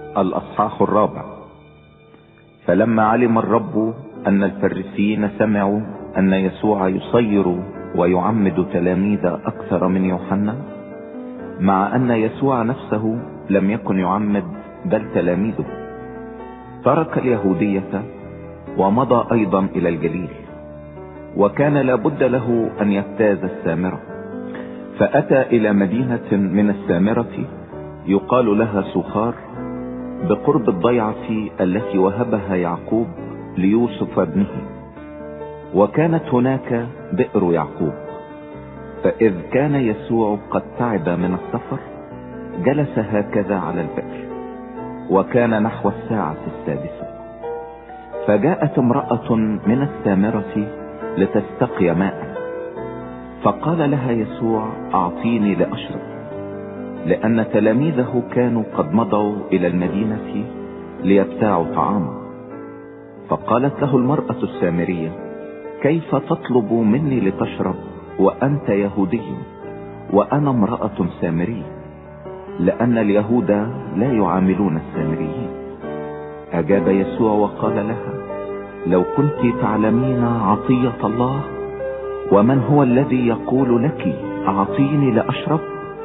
الأصحاح 4. فلما علم الرب أن الفريسيين سمعوا أن يسوع يصير ويعمد تلاميذ أكثر من يوحنا، مع أن يسوع نفسه لم يكن يعمد بل تلاميذه، ترك اليهودية ومضى أيضا إلى الجليل، وكان لابد له أن يجتاز السامرة. فأتى إلى مدينة من السامرة يقال لها سخار، بقرب الضيعة التي وهبها يعقوب ليوسف ابنه، وكانت هناك بئر يعقوب. فإذ كان يسوع قد تعب من السفر جلس هكذا على البئر، وكان نحو 6:00. فجاءت امرأة من السامرة لتستقي ماء، فقال لها يسوع: أعطيني لأشرب، لأن تلاميذه كانوا قد مضوا إلى المدينة ليبتاعوا طعاما. فقالت له المرأة السامرية: كيف تطلب مني لتشرب وأنت يهودي وأنا امرأة سامرية؟ لأن اليهود لا يعاملون السامريين. أجاب يسوع وقال لها: لو كنت تعلمين عطية الله ومن هو الذي يقول لك أعطيني لأشرب،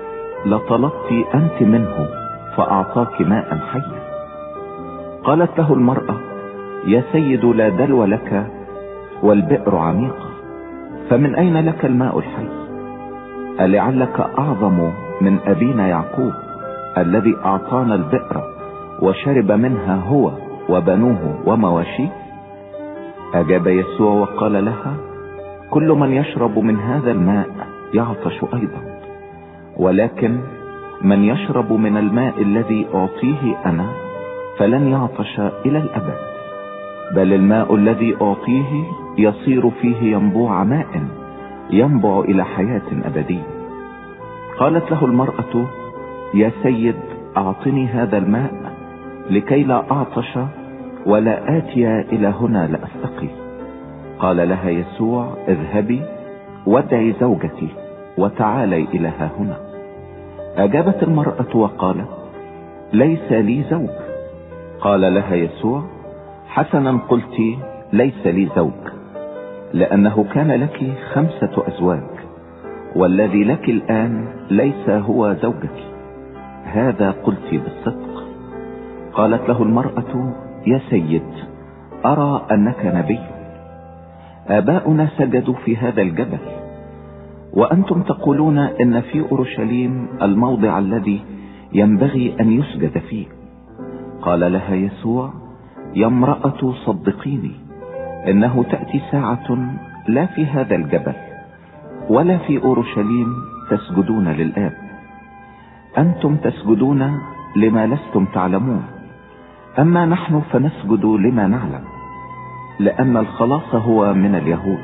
لطلبت أنت منه فأعطاك ماء حيا. قالت له المرأة: يا سيد، لا دلو لك والبئر عميقة، فمن أين لك الماء الحي؟ ألعلك أعظم من أبينا يعقوب الذي أعطانا البئر وشرب منها هو وبنوه ومواشيه؟ أجاب يسوع وقال لها: كل من يشرب من هذا الماء يعطش أيضا، ولكن من يشرب من الماء الذي أعطيه أنا فلن يعطش إلى الأبد، بل الماء الذي أعطيه يصير فيه ينبوع ماء ينبع إلى حياة أبدية. قالت له المرأة: يا سيد، أعطني هذا الماء لكي لا أعطش ولا آتي إلى هنا لأستقي. قال لها يسوع: اذهبي وادعي زوجتي وتعالي إلى ها هنا. أجابت المرأة وقالت: ليس لي زوج. قال لها يسوع: حسنا قلت، ليس لي زوج، لأنه كان لك 5 أزواج، والذي لك الآن ليس هو زوجك، هذا قلت بالصدق. قالت له المرأة: يا سيد، أرى أنك نبي. آباؤنا سجدوا في هذا الجبل، وأنتم تقولون إن في أورشليم الموضع الذي ينبغي أن يسجد فيه. قال لها يسوع: يا امرأة، صدقيني، إنه تأتي ساعة لا في هذا الجبل ولا في أورشليم تسجدون للآب. أنتم تسجدون لما لستم تعلمون، أما نحن فنسجد لما نعلم، لأن الخلاص هو من اليهود.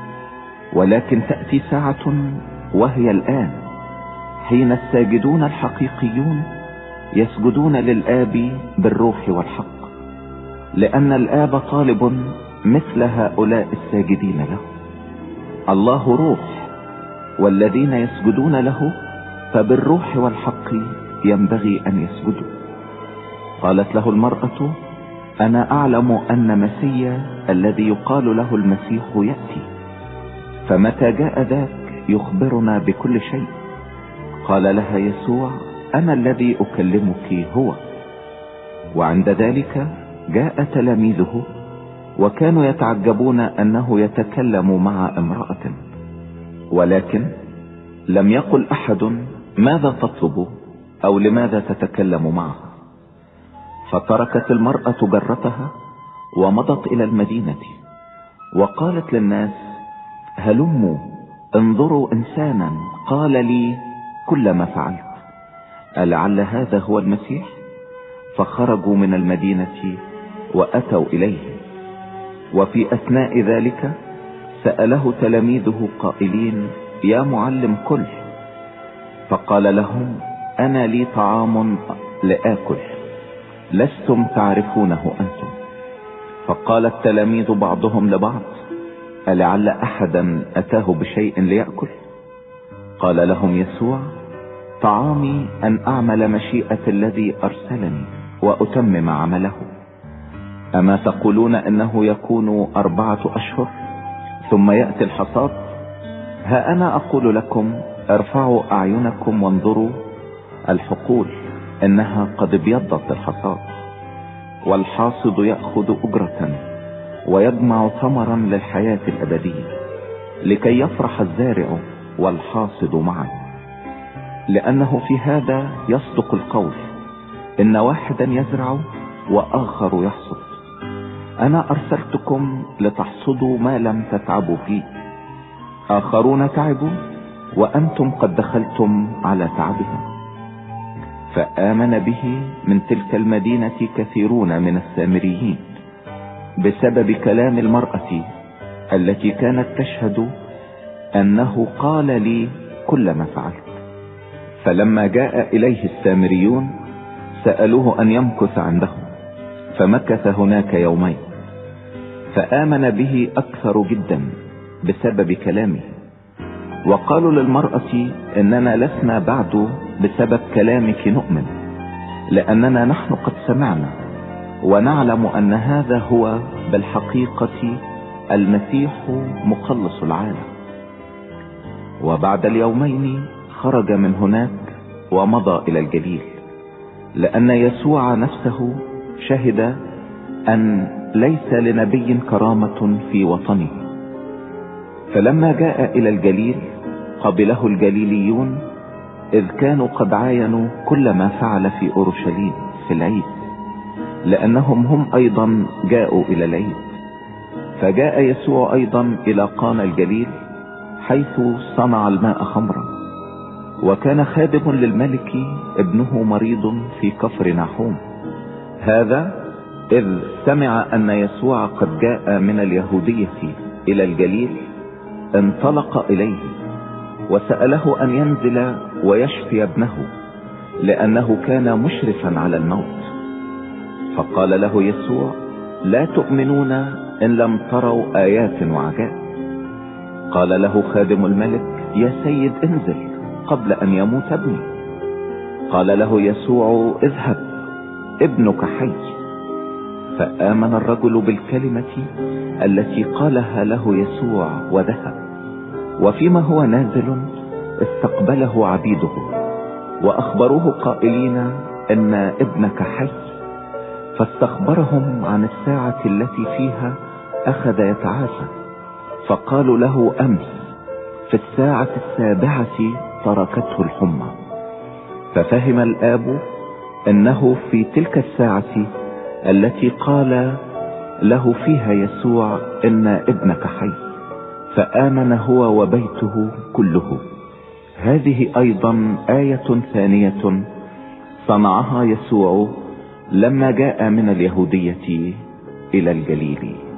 ولكن تأتي ساعة وهي الآن حين الساجدون الحقيقيون يسجدون للآب بالروح والحق، لأن الآب طالب مثل هؤلاء الساجدين له. الله روح، والذين يسجدون له فبالروح والحق ينبغي أن يسجدوا. قالت له المرأة: أنا أعلم أن مسيا الذي يقال له المسيح يأتي، فمتى جاء ذاك يخبرنا بكل شيء. قال لها يسوع: أنا الذي أكلمك هو. وعند ذلك جاء تلاميذه وكانوا يتعجبون أنه يتكلم مع امرأة، ولكن لم يقل أحد: ماذا تطلب؟ أو لماذا تتكلم معه؟ فتركت المرأة جرتها ومضت إلى المدينة، وقالت للناس: هلموا انظروا إنسانا قال لي كل ما فعلت، ألعل هذا هو المسيح؟ فخرجوا من المدينة وأتوا إليه. وفي أثناء ذلك سأله تلاميذه قائلين: يا معلم، كل. فقال لهم: أنا لي طعام لآكل لستم تعرفونه أنتم. فقال التلاميذ بعضهم لبعض: ألعل أحدا أتاه بشيء ليأكل؟ قال لهم يسوع: طعامي أن أعمل مشيئة الذي أرسلني وأتمم عمله. أما تقولون إنه يكون 4 أشهر ثم يأتي الحصاد؟ ها أنا أقول لكم ارفعوا أعينكم وانظروا الحقول إنها قد ابيضت الحصاد، والحاصد يأخذ أجرة ويجمع ثمرا للحياة الأبدية، لكي يفرح الزارع والحاصد معا. لأنه في هذا يصدق القول إن واحدا يزرع وآخر يحصد. أنا أرسلتكم لتحصدوا ما لم تتعبوا فيه، آخرون تعبوا وأنتم قد دخلتم على تعبهم. فآمن به من تلك المدينة كثيرون من السامريين بسبب كلام المرأة التي كانت تشهد أنه قال لي كل ما فعلت. فلما جاء إليه السامريون سألوه أن يمكث عندهم، فمكث هناك 2 يوم. فآمن به أكثر جدا بسبب كلامه. وقالوا للمرأة إننا لسنا بعد بسبب كلامك نؤمن، لأننا نحن قد سمعنا ونعلم أن هذا هو بالحقيقة المسيح مخلص العالم. وبعد 2 يوم خرج من هناك ومضى إلى الجليل، لأن يسوع نفسه شهد أن ليس لنبي كرامة في وطنه. فلما جاء إلى الجليل قبله الجليليون، إذ كانوا قد عاينوا كل ما فعل في أورشليم في العيد، لأنهم هم أيضا جاءوا إلى العيد. فجاء يسوع أيضا إلى قانا الجليل حيث صنع الماء خمرا. وكان خادم للملك ابنه مريض في كفر نحوم. هذا إذ سمع أن يسوع قد جاء من اليهودية إلى الجليل انطلق إليه وسأله أن ينزل ويشفي ابنه، لأنه كان مشرفا على الموت. فقال له يسوع: لا تؤمنون إن لم تروا آيات وعجائب. قال له خادم الملك: يا سيد انزل قبل أن يموت ابني. قال له يسوع: اذهب، ابنك حي. فآمن الرجل بالكلمة التي قالها له يسوع وذهب. وفيما هو نازل استقبله عبيده وأخبروه قائلين إن ابنك حي. فاستخبرهم عن الساعة التي فيها أخذ يتعافى. فقالوا له: أمس في 7 تركته الحمى. ففهم الآب أنه في تلك الساعة التي قال له فيها يسوع إن ابنك حي، فآمن هو وبيته كله. هذه أيضا آية ثانية صنعها يسوع لما جاء من اليهودية إلى الجليل.